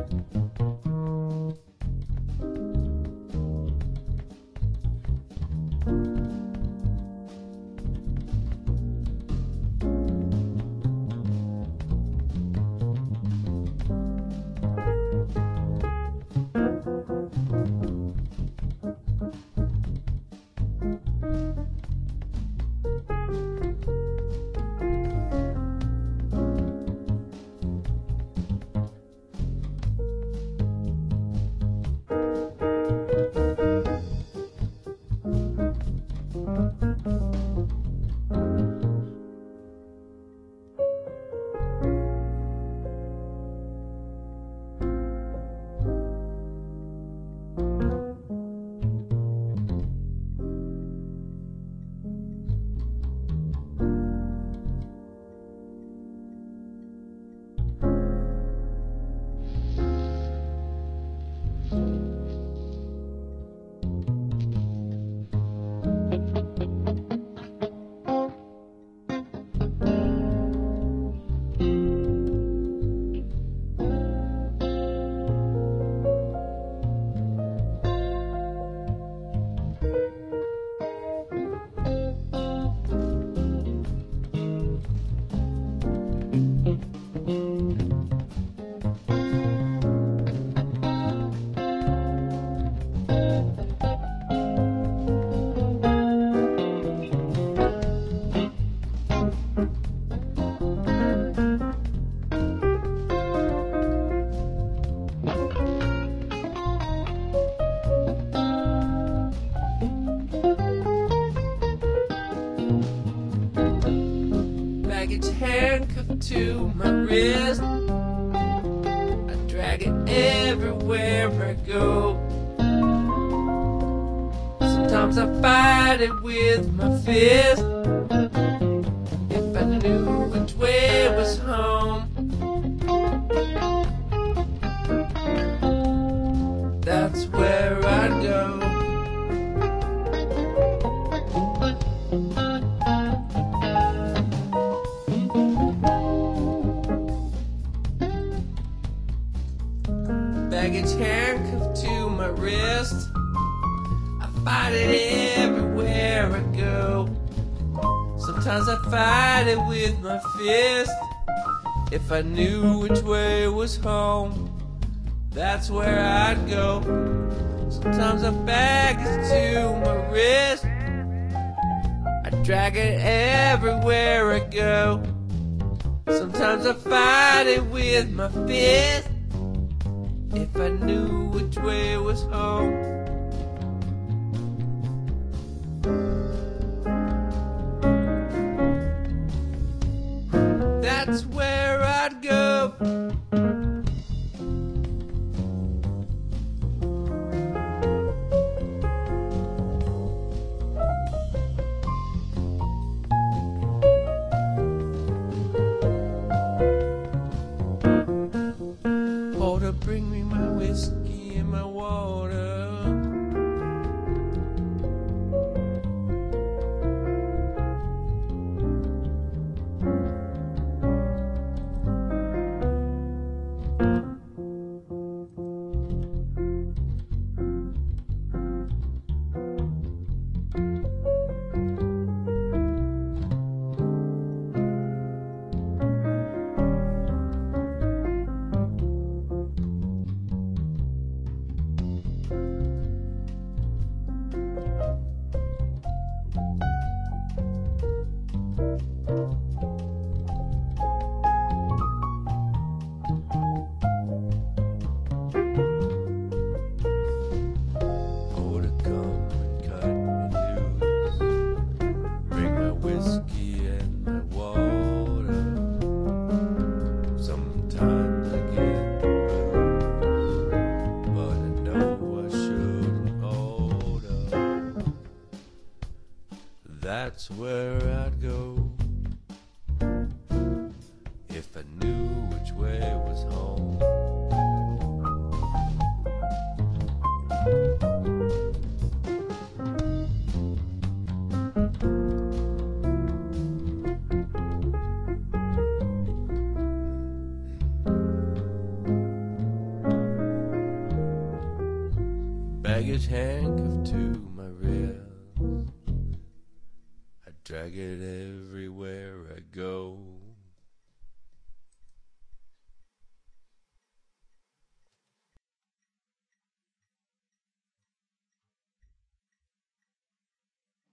Baggage handcuffed to my wrist, I drag it everywhere I go. Sometimes I fight it with my fist. If I knew which way was home, that's where I'd go. Baggage handcuffed to my wrist, I fight it everywhere I go. Sometimes I fight it with my fist. If I knew which way was home, that's where I'd go. Sometimes I bag it to my wrist, I drag it everywhere I go. Sometimes I fight it with my fist. If I knew which way was home, that's where I'd go. Porter, bring me my whiskey and my water. That's where I'd go if I knew which way was home. handcuffed to my wrist. I drag it everywhere I go.